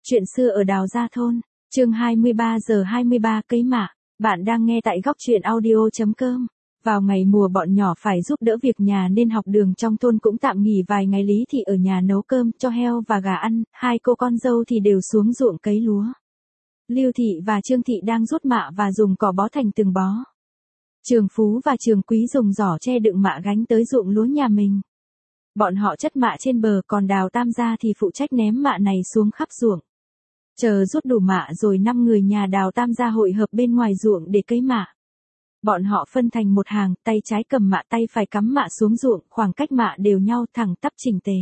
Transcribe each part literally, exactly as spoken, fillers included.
Chuyện xưa ở Đào Gia Thôn, chương hai mươi ba giờ hai mươi ba cấy mạ. Bạn đang nghe tại góc truyện audio.com. Vào ngày mùa bọn nhỏ phải giúp đỡ việc nhà nên học đường trong thôn cũng tạm nghỉ vài ngày. Lý Thị ở nhà nấu cơm cho heo và gà ăn, hai cô con dâu thì đều xuống ruộng cấy lúa. Lưu Thị và Trương Thị đang rút mạ và dùng cỏ bó thành từng bó. Trường Phú và Trường Quý dùng giỏ tre đựng mạ gánh tới ruộng lúa nhà mình. Bọn họ chất mạ trên bờ, còn Đào Tam gia thì phụ trách ném mạ này xuống khắp ruộng. Chờ rút đủ mạ rồi năm người nhà Đào Tam gia hội hợp bên ngoài ruộng để cấy mạ. Bọn họ phân thành một hàng, tay trái cầm mạ, tay phải cắm mạ xuống ruộng, khoảng cách mạ đều nhau, thẳng tắp chỉnh tề.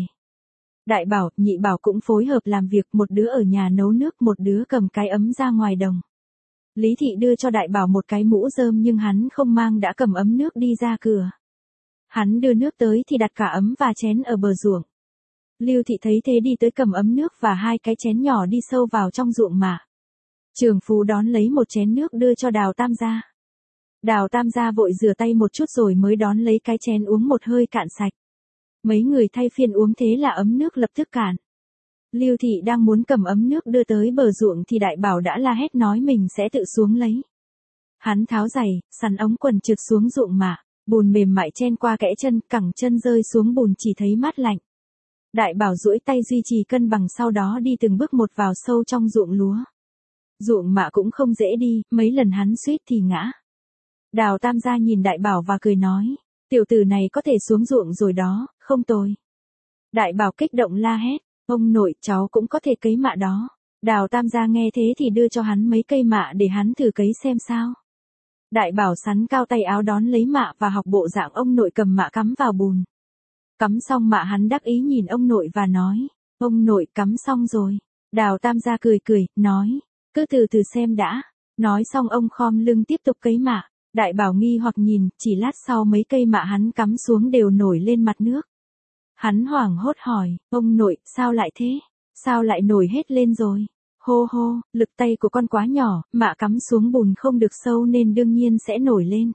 Đại Bảo, Nhị Bảo cũng phối hợp làm việc, một đứa ở nhà nấu nước, một đứa cầm cái ấm ra ngoài đồng. Lý Thị đưa cho Đại Bảo một cái mũ rơm nhưng hắn không mang, đã cầm ấm nước đi ra cửa. Hắn đưa nước tới thì đặt cả ấm và chén ở bờ ruộng. Lưu Thị thấy thế đi tới cầm ấm nước và hai cái chén nhỏ đi sâu vào trong ruộng mạ. Trường Phú đón lấy một chén nước đưa cho Đào Tam gia. Đào Tam gia vội rửa tay một chút rồi mới đón lấy cái chén uống một hơi cạn sạch. Mấy người thay phiên uống, thế là ấm nước lập tức cạn. Lưu Thị đang muốn cầm ấm nước đưa tới bờ ruộng thì Đại Bảo đã la hét nói mình sẽ tự xuống lấy. Hắn tháo giày, sắn ống quần trượt xuống ruộng mạ, bùn mềm mại chen qua kẽ chân, cẳng chân rơi xuống bùn chỉ thấy mát lạnh. Đại Bảo duỗi tay duy trì cân bằng, sau đó đi từng bước một vào sâu trong ruộng lúa. Ruộng mạ cũng không dễ đi, mấy lần hắn suýt thì ngã. Đào Tam gia nhìn Đại Bảo và cười nói, tiểu tử này có thể xuống ruộng rồi đó, không tồi. Đại Bảo kích động la hét, ông nội, cháu cũng có thể cấy mạ đó. Đào Tam gia nghe thế thì đưa cho hắn mấy cây mạ để hắn thử cấy xem sao. Đại Bảo sắn cao tay áo đón lấy mạ và học bộ dạng ông nội cầm mạ cắm vào bùn. Cắm xong mạ hắn đắc ý nhìn ông nội và nói, ông nội cắm xong rồi. Đào Tam gia cười cười, nói, cứ từ từ xem đã. Nói xong ông khom lưng tiếp tục cấy mạ. Đại Bảo nghi hoặc nhìn, chỉ lát sau mấy cây mạ hắn cắm xuống đều nổi lên mặt nước. Hắn hoảng hốt hỏi, ông nội, sao lại thế? Sao lại nổi hết lên rồi? Hô hô, lực tay của con quá nhỏ, mạ cắm xuống bùn không được sâu nên đương nhiên sẽ nổi lên.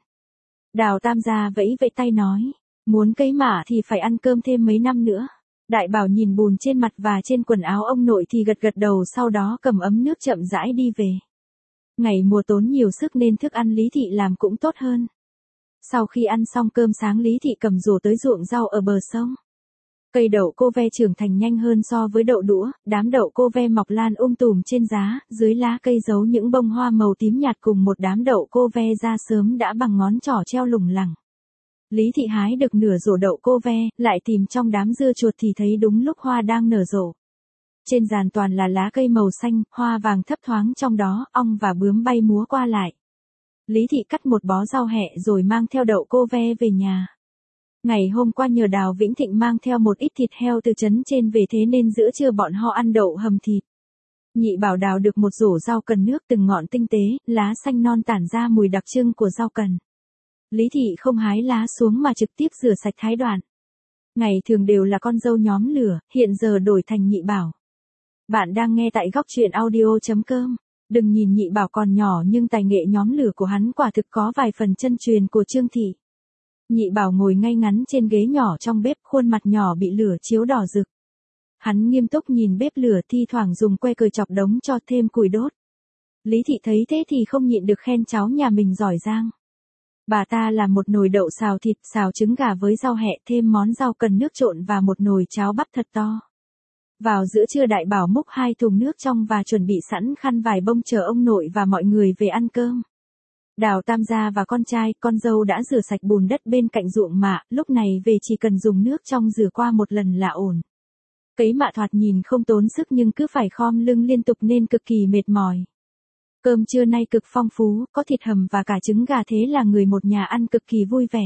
Đào Tam gia vẫy vẫy tay nói, muốn cấy mạ thì phải ăn cơm thêm mấy năm nữa. Đại Bảo nhìn bùn trên mặt và trên quần áo ông nội thì gật gật đầu, sau đó cầm ấm nước chậm rãi đi về. Ngày mùa tốn nhiều sức nên thức ăn Lý Thị làm cũng tốt hơn. Sau khi ăn xong cơm sáng, Lý Thị cầm rổ tới ruộng rau ở bờ sông. Cây đậu cô ve trưởng thành nhanh hơn so với đậu đũa, đám đậu cô ve mọc lan um tùm trên giá, dưới lá cây giấu những bông hoa màu tím nhạt cùng một đám đậu cô ve ra sớm đã bằng ngón trỏ treo lủng lẳng. Lý Thị hái được nửa rổ đậu cô ve, lại tìm trong đám dưa chuột thì thấy đúng lúc hoa đang nở rộ. Trên giàn toàn là lá cây màu xanh, hoa vàng thấp thoáng trong đó, ong và bướm bay múa qua lại. Lý Thị cắt một bó rau hẹ rồi mang theo đậu cô ve về nhà. Ngày hôm qua nhờ Đào Vĩnh Thịnh mang theo một ít thịt heo từ trấn trên về, thế nên giữa trưa bọn họ ăn đậu hầm thịt. Nhị Bảo đào được một rổ rau cần nước từng ngọn tinh tế, lá xanh non tản ra mùi đặc trưng của rau cần. Lý Thị không hái lá xuống mà trực tiếp rửa sạch thái đoạn. Ngày thường đều là con dâu nhóm lửa, hiện giờ đổi thành Nhị Bảo. Bạn đang nghe tại góc truyện audio.com. Đừng nhìn Nhị Bảo còn nhỏ nhưng tài nghệ nhóm lửa của hắn quả thực có vài phần chân truyền của Trương Thị. Nhị Bảo ngồi ngay ngắn trên ghế nhỏ trong bếp, khuôn mặt nhỏ bị lửa chiếu đỏ rực. Hắn nghiêm túc nhìn bếp lửa, thi thoảng dùng que cười chọc đống cho thêm củi đốt. Lý Thị thấy thế thì không nhịn được khen cháu nhà mình giỏi giang. Bà ta làm một nồi đậu xào thịt, xào trứng gà với rau hẹ, thêm món rau cần nước trộn và một nồi cháo bắp thật to. Vào giữa trưa, Đại Bảo múc hai thùng nước trong và chuẩn bị sẵn khăn vải bông chờ ông nội và mọi người về ăn cơm. Đào Tam gia và con trai, con dâu đã rửa sạch bùn đất bên cạnh ruộng mạ, lúc này về chỉ cần dùng nước trong rửa qua một lần là ổn. Cấy mạ thoạt nhìn không tốn sức nhưng cứ phải khom lưng liên tục nên cực kỳ mệt mỏi. Cơm trưa nay cực phong phú, có thịt hầm và cả trứng gà, thế là người một nhà ăn cực kỳ vui vẻ.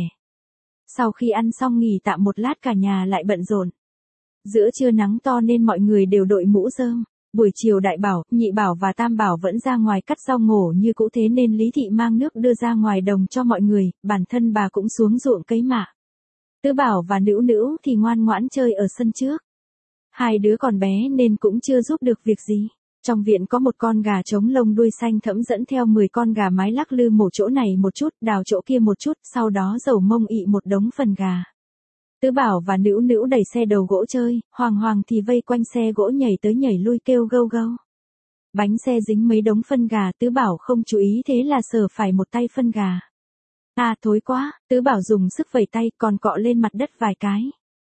Sau khi ăn xong nghỉ tạm một lát, cả nhà lại bận rộn. Giữa trưa nắng to nên mọi người đều đội mũ rơm. Buổi chiều Đại Bảo, Nhị Bảo và Tam Bảo vẫn ra ngoài cắt rau ngổ như cũ, thế nên Lý Thị mang nước đưa ra ngoài đồng cho mọi người, bản thân bà cũng xuống ruộng cấy mạ. Tứ Bảo và Nữu Nữu thì ngoan ngoãn chơi ở sân trước. Hai đứa còn bé nên cũng chưa giúp được việc gì. Trong viện có một con gà trống lông đuôi xanh thẫm dẫn theo mười con gà mái lắc lư, mổ chỗ này một chút, đào chỗ kia một chút, sau đó dầu mông ị một đống phần gà. Tứ Bảo và Nữu Nữu đẩy xe đầu gỗ chơi, Hoàng Hoàng thì vây quanh xe gỗ nhảy tới nhảy lui kêu gâu gâu. Bánh xe dính mấy đống phân gà, Tứ Bảo không chú ý thế là sờ phải một tay phân gà. À thối quá, Tứ Bảo dùng sức vẩy tay còn cọ lên mặt đất vài cái.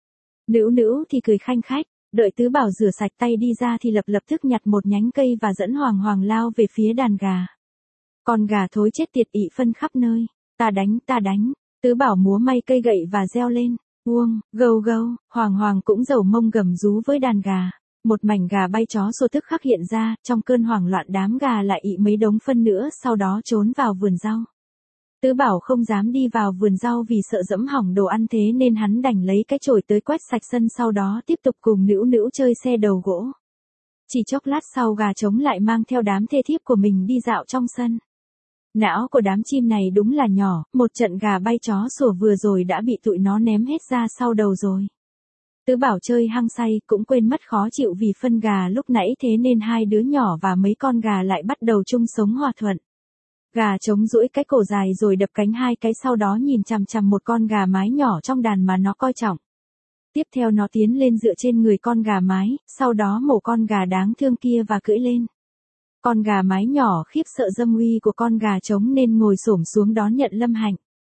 Nữu Nữu thì cười khanh khách, đợi Tứ Bảo rửa sạch tay đi ra thì lập lập tức nhặt một nhánh cây và dẫn Hoàng Hoàng lao về phía đàn gà. Con gà thối chết tiệt ị phân khắp nơi, ta đánh ta đánh, Tứ Bảo múa may cây gậy và reo lên, uông, gâu gâu, Hoàng Hoàng cũng dầu mông gầm rú với đàn gà. Một mảnh gà bay chó sổ tức khắc hiện ra, trong cơn hoảng loạn đám gà lại ị mấy đống phân nữa sau đó trốn vào vườn rau. Tứ Bảo không dám đi vào vườn rau vì sợ dẫm hỏng đồ ăn thế nên hắn đành lấy cái chổi tới quét sạch sân sau đó tiếp tục cùng Nữu Nữu chơi xe đầu gỗ. Chỉ chốc lát sau gà trống lại mang theo đám thê thiếp của mình đi dạo trong sân. Não của đám chim này đúng là nhỏ, một trận gà bay chó sủa vừa rồi đã bị tụi nó ném hết ra sau đầu rồi. Tứ Bảo chơi hăng say cũng quên mất khó chịu vì phân gà lúc nãy thế nên hai đứa nhỏ và mấy con gà lại bắt đầu chung sống hòa thuận. Gà trống duỗi cái cổ dài rồi đập cánh hai cái sau đó nhìn chằm chằm một con gà mái nhỏ trong đàn mà nó coi trọng. Tiếp theo nó tiến lên dựa trên người con gà mái, sau đó mổ con gà đáng thương kia và cưỡi lên. Con gà mái nhỏ khiếp sợ dâm uy của con gà trống nên ngồi xổm xuống đón nhận lâm hạnh.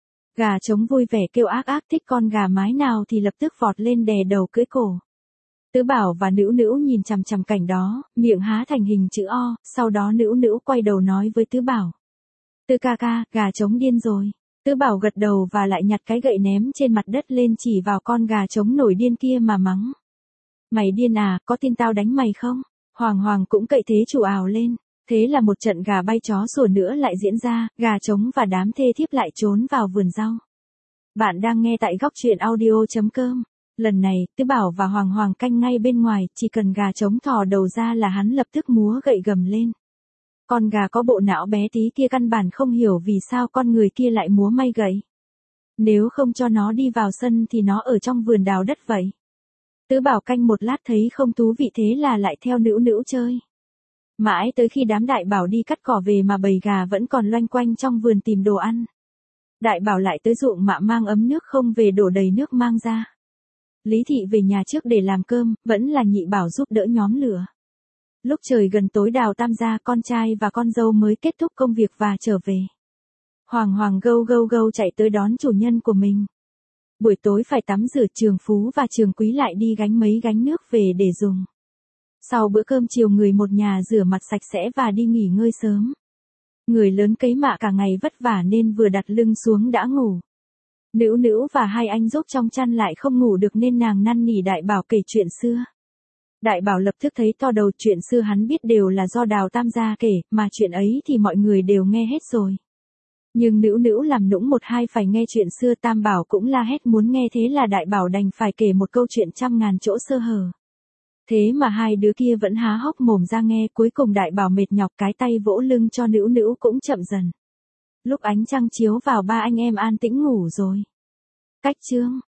Gà trống vui vẻ kêu ác ác thích con gà mái nào thì lập tức vọt lên đè đầu cưỡi cổ. Tứ Bảo và Nữu Nữu nhìn chằm chằm cảnh đó, miệng há thành hình chữ O, sau đó Nữu Nữu quay đầu nói với Tứ Bảo. Tứ ca ca, gà trống điên rồi. Tứ Bảo gật đầu và lại nhặt cái gậy ném trên mặt đất lên chỉ vào con gà trống nổi điên kia mà mắng. Mày điên à, có tin tao đánh mày không? Hoàng Hoàng cũng cậy thế chủ ào lên. Thế là một trận gà bay chó sủa nữa lại diễn ra, gà trống và đám thê thiếp lại trốn vào vườn rau. Bạn đang nghe tại góc truyện audio chấm com. Lần này, Tứ Bảo và Hoàng Hoàng canh ngay bên ngoài, chỉ cần gà trống thò đầu ra là hắn lập tức múa gậy gầm lên. Con gà có bộ não bé tí kia căn bản không hiểu vì sao con người kia lại múa may gậy. Nếu không cho nó đi vào sân thì nó ở trong vườn đào đất vậy. Tứ Bảo canh một lát thấy không thú vị thế là lại theo Nữu Nữu chơi. Mãi tới khi đám Đại Bảo đi cắt cỏ về mà bầy gà vẫn còn loanh quanh trong vườn tìm đồ ăn. Đại Bảo lại tới ruộng mạ mang ấm nước không về đổ đầy nước mang ra. Lý Thị về nhà trước để làm cơm, vẫn là Nhị Bảo giúp đỡ nhóm lửa. Lúc trời gần tối Đào Tam gia con trai và con dâu mới kết thúc công việc và trở về. Hoàng Hoàng gâu gâu gâu chạy tới đón chủ nhân của mình. Buổi tối phải tắm rửa Trường Phú và Trường Quý lại đi gánh mấy gánh nước về để dùng. Sau bữa cơm chiều người một nhà rửa mặt sạch sẽ và đi nghỉ ngơi sớm. Người lớn cấy mạ cả ngày vất vả nên vừa đặt lưng xuống đã ngủ. Nữu Nữu và hai anh giúp trong chăn lại không ngủ được nên nàng năn nỉ Đại Bảo kể chuyện xưa. Đại Bảo lập tức thấy to đầu, chuyện xưa hắn biết đều là do Đào Tam gia kể, mà chuyện ấy thì mọi người đều nghe hết rồi. Nhưng Nữu Nữu làm nũng một hai phải nghe chuyện xưa, Tam Bảo cũng la hét muốn nghe, thế là Đại Bảo đành phải kể một câu chuyện trăm ngàn chỗ sơ hở. Thế mà hai đứa kia vẫn há hốc mồm ra nghe, cuối cùng Đại Bảo mệt nhọc cái tay vỗ lưng cho Nữu Nữu cũng chậm dần. Lúc ánh trăng chiếu vào ba anh em an tĩnh ngủ rồi. Cách chương